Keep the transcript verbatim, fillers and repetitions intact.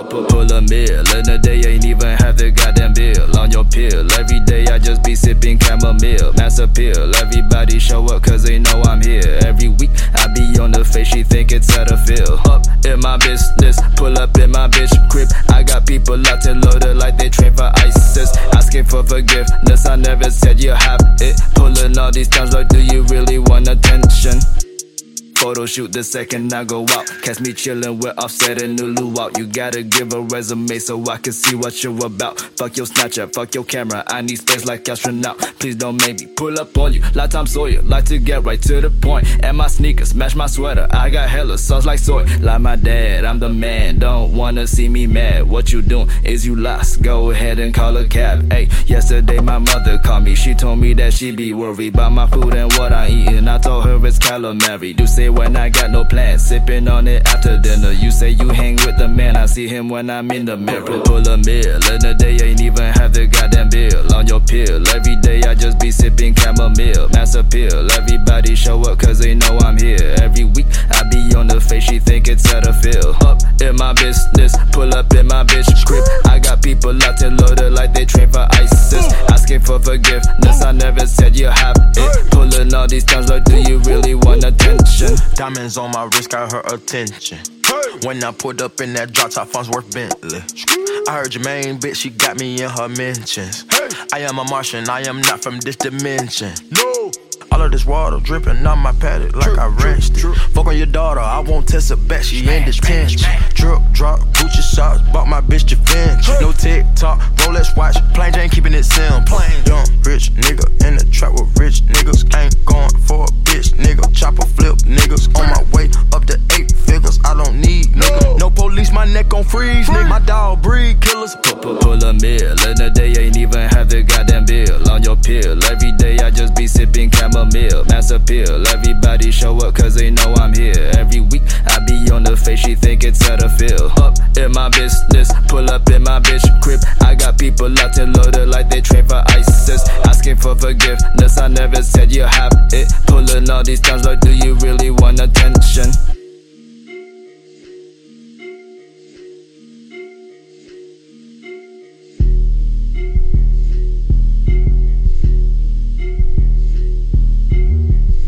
Pull a meal in a day, ain't even have the goddamn bill on your pill. Every day I just be sipping chamomile, mass appeal. Everybody show up cause they know I'm here. Every week I be on the face, she think it's at a feel. Up in my business, pull up in my bitch crib. I got people locked and loaded like they train for ISIS. Asking for forgiveness, I never said you have it. Pulling all these times like, do you really want attention? Photo shoot the second I go out. Catch me chillin' with Offset and Lulu out. You gotta give a resume so I can see what you're about. Fuck your Snapchat, fuck your camera. I need space like astronaut. Please don't make me pull up on you like Tom Sawyer. Like to get right to the point. And my sneakers match my sweater. I got hella sauce like soy. Like my dad, I'm the man. Don't wanna see me mad. What you doing is you lost. Go ahead and call a cab. Hey, yesterday my mother called me. She told me that she be worried about my food and what I eatin'. I told her it's calamari. Do say when I got no plans, sipping on it after dinner. You say you hang with the man, I see him when I'm in the mirror. Pull a meal in a day, ain't even have the goddamn bill on your pill. Every day I just be sipping chamomile, mass appeal. Everybody show up cause they know I'm here. Every week I be on the face, she think it's at a feel. Up in my business, pull up in my bitch crib. I got people locked and loaded like they train for ISIS. Asking for forgiveness, I never said you have it. Pulling all these times like, do you really want attention? Diamonds on my wrist got her attention. When I pulled up in that drop top, funds worth Bentley. I heard your main bitch, she got me in her mentions. I am a Martian, I am not from this dimension. No. All of this water dripping on my paddock like I wrenched it. Fuck on your daughter, I won't test her back, she in detention. Drip, drop, Gucci socks, bought my bitch Givenchy. No TikTok, Rolex watch, plain Jane keeping it simple. Young rich nigga in the trap with rich niggas. Ain't going for a bitch nigga. Chopper flip niggas on my way up to eight figures. I don't need nigga. No police, my neck on freeze nigga. My dog breed killers. Pull a meal in a day, ain't even have the goddamn bill on your pill. Every day I just be sipping chamomile, mass appeal. Everybody show up cause they know I'm here. Every week I be on the face, she think it's at a feel. Up in my business, pull up in my bitch crib. I got people locked and loaded like they train for ISIS. Asking for forgiveness, I never said you have it. Pulling all these times like, do you really want attention?